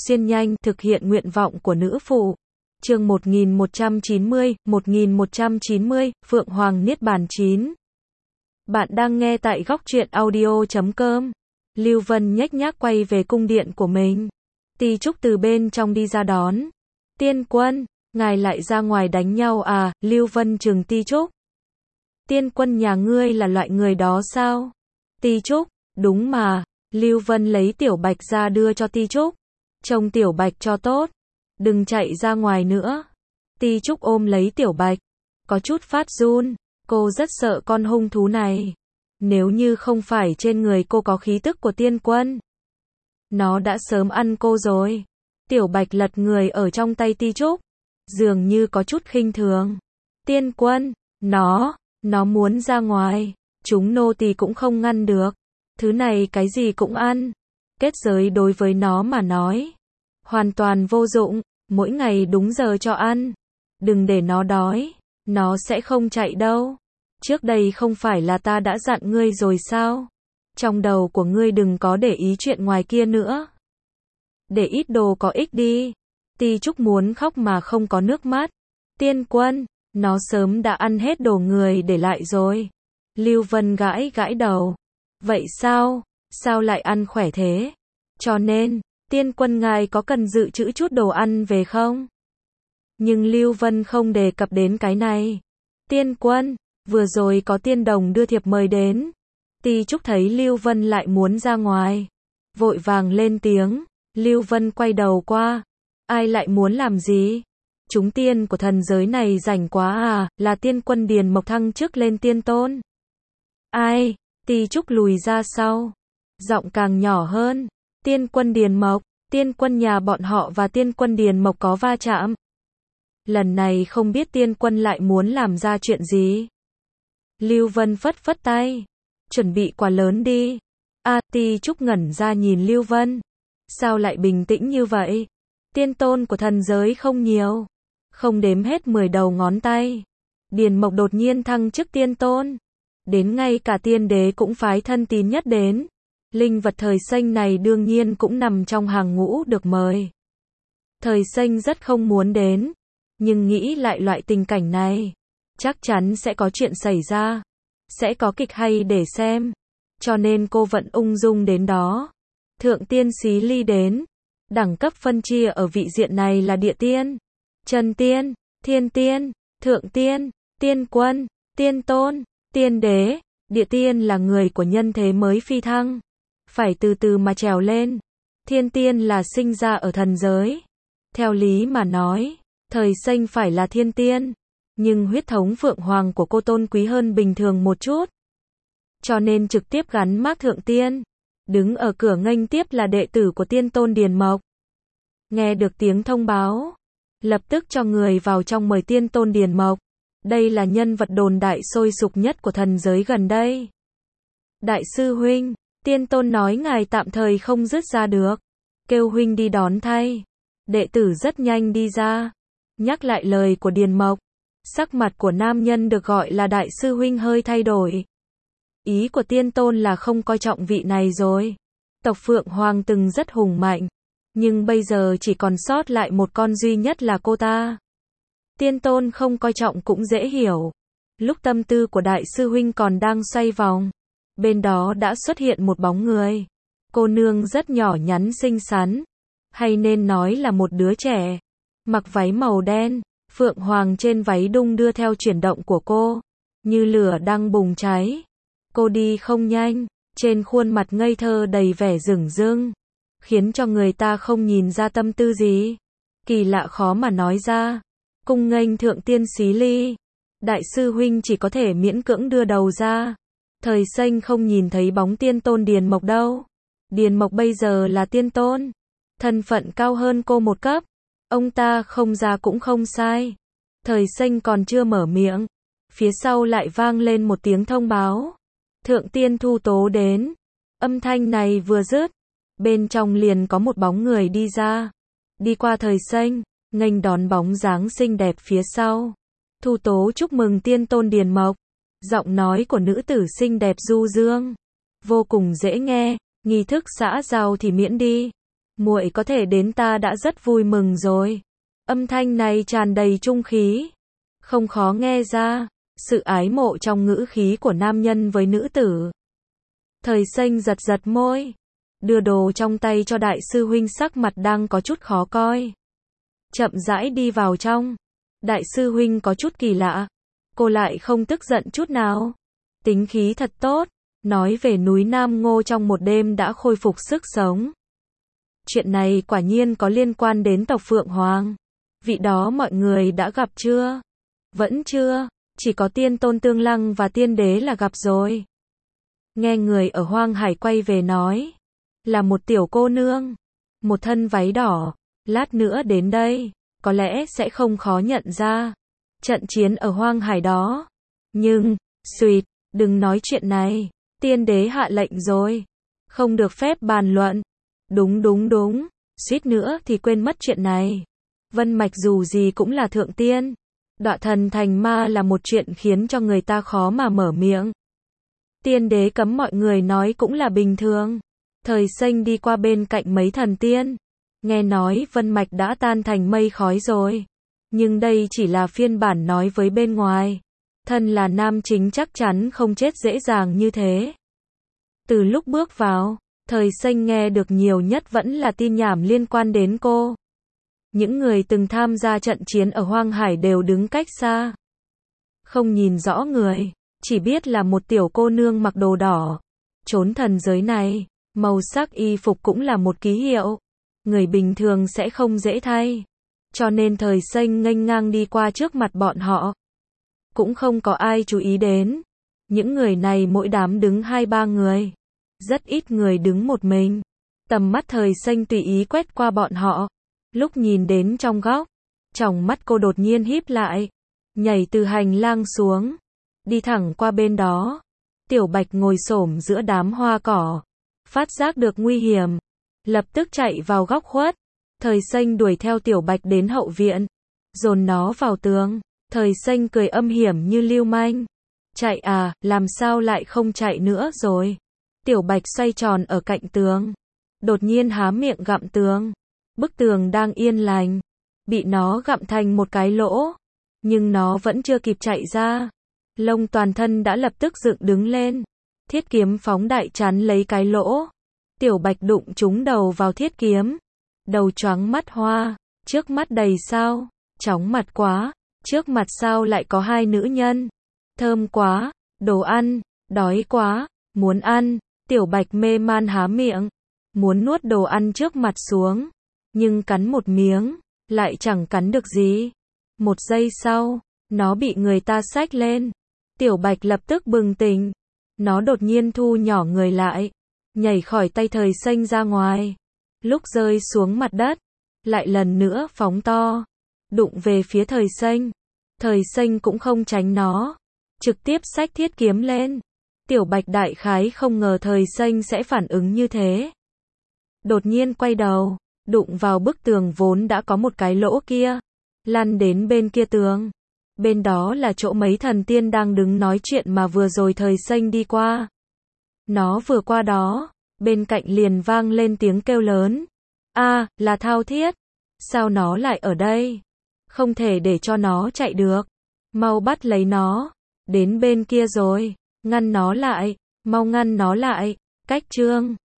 xuyên nhanh, thực hiện nguyện vọng của nữ phụ. Chương 1190, Phượng Hoàng Niết Bàn 9. Bạn đang nghe tại góc truyện audio.com. Lưu Vân nhếch nhác quay về cung điện của mình. Ti Trúc từ bên trong đi ra đón. Tiên quân, ngài lại ra ngoài đánh nhau à? Lưu Vân trừng Ti Trúc. Tiên quân nhà ngươi là loại người đó sao? Ti Trúc, đúng mà. Lưu Vân lấy Tiểu Bạch ra đưa cho Ti Trúc. Trông Tiểu Bạch cho tốt, đừng chạy ra ngoài nữa. Ti Trúc ôm lấy Tiểu Bạch, có chút phát run, cô rất sợ con hung thú này. Nếu như không phải trên người cô có khí tức của tiên quân, nó đã sớm ăn cô rồi. Tiểu Bạch lật người ở trong tay Ti Trúc, dường như có chút khinh thường. Tiên quân, nó muốn ra ngoài, chúng nô tỳ cũng không ngăn được. Thứ này cái gì cũng ăn. Kết giới đối với nó mà nói hoàn toàn vô dụng, mỗi ngày đúng giờ cho ăn. Đừng để nó đói, nó sẽ không chạy đâu. Trước đây không phải là ta đã dặn ngươi rồi sao? Trong đầu của ngươi đừng có để ý chuyện ngoài kia nữa. Để ít đồ có ích đi. Ti Trúc muốn khóc mà không có nước mắt. Tiên quân, nó sớm đã ăn hết đồ người để lại rồi. Lưu Vân gãi gãi đầu. Vậy sao? Sao lại ăn khỏe thế? Cho nên, tiên quân ngài có cần dự trữ chút đồ ăn về không? Nhưng Lưu Vân không đề cập đến cái này. Tiên quân, vừa rồi có tiên đồng đưa thiệp mời đến. Ti Trúc thấy Lưu Vân lại muốn ra ngoài, vội vàng lên tiếng. Lưu Vân quay đầu qua. Ai lại muốn làm gì? Chúng tiên của thần giới này rảnh quá à? Là tiên quân Điền Mộc thăng chức lên tiên tôn. Ai? Ti Trúc lùi ra sau, giọng càng nhỏ hơn. Tiên quân Điền Mộc, tiên quân nhà bọn họ và tiên quân Điền Mộc có va chạm. Lần này không biết tiên quân lại muốn làm ra chuyện gì. Lưu Vân phất phất tay, chuẩn bị quà lớn đi. Ti Trúc ngẩn ra nhìn Lưu Vân. Sao lại bình tĩnh như vậy? Tiên tôn của thần giới không nhiều, không đếm hết 10 đầu ngón tay. Điền Mộc đột nhiên thăng chức tiên tôn. Đến ngay cả tiên đế cũng phái thân tín nhất đến. Linh vật thời xanh này đương nhiên cũng nằm trong hàng ngũ được mời. Thời xanh rất không muốn đến, nhưng nghĩ lại loại tình cảnh này, chắc chắn sẽ có chuyện xảy ra, sẽ có kịch hay để xem, cho nên cô vẫn ung dung đến đó. Thượng tiên Xí Ly đến, đẳng cấp phân chia ở vị diện này là địa tiên, chân tiên, thiên tiên, thượng tiên, tiên quân, tiên tôn, tiên đế. Địa tiên là người của nhân thế mới phi thăng, phải từ từ mà trèo lên. Thiên tiên là sinh ra ở thần giới. Theo lý mà nói, thời xanh phải là thiên tiên, nhưng huyết thống Phượng Hoàng của cô tôn quý hơn bình thường một chút, cho nên trực tiếp gắn mác thượng tiên. Đứng ở cửa nghênh tiếp là đệ tử của tiên tôn Điền Mộc. Nghe được tiếng thông báo, lập tức cho người vào trong mời tiên tôn Điền Mộc. Đây là nhân vật đồn đại sôi sục nhất của thần giới gần đây. Đại sư huynh, tiên tôn nói ngài tạm thời không dứt ra được, kêu huynh đi đón thay. Đệ tử rất nhanh đi ra, nhắc lại lời của Điền Mộc. Sắc mặt của nam nhân được gọi là đại sư huynh hơi thay đổi. Ý của tiên tôn là không coi trọng vị này rồi. Tộc Phượng Hoàng từng rất hùng mạnh, nhưng bây giờ chỉ còn sót lại một con duy nhất là cô ta. Tiên tôn không coi trọng cũng dễ hiểu. Lúc tâm tư của đại sư huynh còn đang xoay vòng, bên đó đã xuất hiện một bóng người. Cô nương rất nhỏ nhắn xinh xắn, hay nên nói là một đứa trẻ, mặc váy màu đen, phượng hoàng trên váy đung đưa theo chuyển động của cô, như lửa đang bùng cháy. Cô đi không nhanh, trên khuôn mặt ngây thơ đầy vẻ dửng dưng, khiến cho người ta không nhìn ra tâm tư gì. Kỳ lạ khó mà nói ra. Cung nghênh thượng tiên Xí Ly. Đại sư huynh chỉ có thể miễn cưỡng đưa đầu ra. Thời xanh không nhìn thấy bóng tiên tôn Điền Mộc đâu. Điền Mộc bây giờ là tiên tôn, thân phận cao hơn cô một cấp. Ông ta không ra cũng không sai. Thời xanh còn chưa mở miệng, phía sau lại vang lên một tiếng thông báo. Thượng tiên Thu Tố đến. Âm thanh này vừa dứt, bên trong liền có một bóng người đi ra, đi qua thời xanh, nghênh đón bóng dáng xinh đẹp phía sau. Thu Tố chúc mừng tiên tôn Điền Mộc. Giọng nói của nữ tử xinh đẹp du dương, vô cùng dễ nghe. Nghi thức xã giao thì miễn đi, muội có thể đến ta đã rất vui mừng rồi. Âm thanh này tràn đầy trung khí, không khó nghe ra, sự ái mộ trong ngữ khí của nam nhân với nữ tử. Thời Xanh giật giật môi, đưa đồ trong tay cho đại sư huynh, sắc mặt đang có chút khó coi. Chậm rãi đi vào trong. Đại sư huynh có chút kỳ lạ, cô lại không tức giận chút nào. Tính khí thật tốt, nói về núi Nam Ngô trong một đêm đã khôi phục sức sống. Chuyện này quả nhiên có liên quan đến tộc Phượng Hoàng. Vị đó mọi người đã gặp chưa? Vẫn chưa, chỉ có tiên tôn Tương Lăng và tiên đế là gặp rồi. Nghe người ở Hoang Hải quay về nói, là một tiểu cô nương, một thân váy đỏ, lát nữa đến đây, có lẽ sẽ không khó nhận ra. Trận chiến ở Hoang Hải đó. Nhưng, suýt, đừng nói chuyện này, tiên đế hạ lệnh rồi, không được phép bàn luận. Đúng, suýt nữa thì quên mất chuyện này. Vân Mạch dù gì cũng là thượng tiên, đọa thần thành ma là một chuyện khiến cho người ta khó mà mở miệng. Tiên đế cấm mọi người nói cũng là bình thường. Thời Xanh đi qua bên cạnh mấy thần tiên, nghe nói Vân Mạch đã tan thành mây khói rồi. Nhưng đây chỉ là phiên bản nói với bên ngoài. Thân là nam chính chắc chắn không chết dễ dàng như thế. Từ lúc bước vào, Thời Xanh nghe được nhiều nhất vẫn là tin nhảm liên quan đến cô. Những người từng tham gia trận chiến ở Hoang Hải đều đứng cách xa, không nhìn rõ người, chỉ biết là một tiểu cô nương mặc đồ đỏ. Chốn thần giới này, màu sắc y phục cũng là một ký hiệu. Người bình thường sẽ không dễ thay. Cho nên Thời Xanh nghênh ngang đi qua trước mặt bọn họ. Cũng không có ai chú ý đến. Những người này mỗi đám đứng 2-3 người. Rất ít người đứng một mình. Tầm mắt Thời Xanh tùy ý quét qua bọn họ. Lúc nhìn đến trong góc, tròng mắt cô đột nhiên híp lại. Nhảy từ hành lang xuống. Đi thẳng qua bên đó. Tiểu Bạch ngồi xổm giữa đám hoa cỏ. Phát giác được nguy hiểm. Lập tức chạy vào góc khuất. Thời Xanh đuổi theo Tiểu Bạch đến hậu viện. Dồn nó vào tường. Thời Xanh cười âm hiểm như lưu manh. Chạy à, làm sao lại không chạy nữa rồi. Tiểu Bạch xoay tròn ở cạnh tường. Đột nhiên há miệng gặm tường. Bức tường đang yên lành. Bị nó gặm thành một cái lỗ. Nhưng nó vẫn chưa kịp chạy ra. Lông toàn thân đã lập tức dựng đứng lên. Thiết kiếm phóng đại chắn lấy cái lỗ. Tiểu Bạch đụng trúng đầu vào thiết kiếm. Đầu choáng mắt hoa. Trước mắt đầy sao. Chóng mặt quá. Trước mặt sao lại có hai nữ nhân. Thơm quá. Đồ ăn. Đói quá. Muốn ăn. Tiểu Bạch mê man há miệng. Muốn nuốt đồ ăn trước mặt xuống. Nhưng cắn một miếng. Lại chẳng cắn được gì. Một giây sau. Nó bị người ta xách lên. Tiểu Bạch lập tức bừng tỉnh. Nó đột nhiên thu nhỏ người lại. Nhảy khỏi tay Thời Xanh ra ngoài. Lúc rơi xuống mặt đất. Lại lần nữa phóng to. Đụng về phía Thời Xanh. Thời Xanh cũng không tránh nó. Trực tiếp xách thiết kiếm lên. Tiểu Bạch đại khái không ngờ Thời Xanh sẽ phản ứng như thế. Đột nhiên quay đầu. Đụng vào bức tường vốn đã có một cái lỗ kia. Lăn đến bên kia tường. Bên đó là chỗ mấy thần tiên đang đứng nói chuyện mà vừa rồi Thời Xanh đi qua. Nó vừa qua đó. Bên cạnh liền vang lên tiếng kêu lớn. À, là Thao Thiết. Sao nó lại ở đây? Không thể để cho nó chạy được. Mau bắt lấy nó. Đến bên kia rồi. Ngăn nó lại. Mau ngăn nó lại. Cách Trương.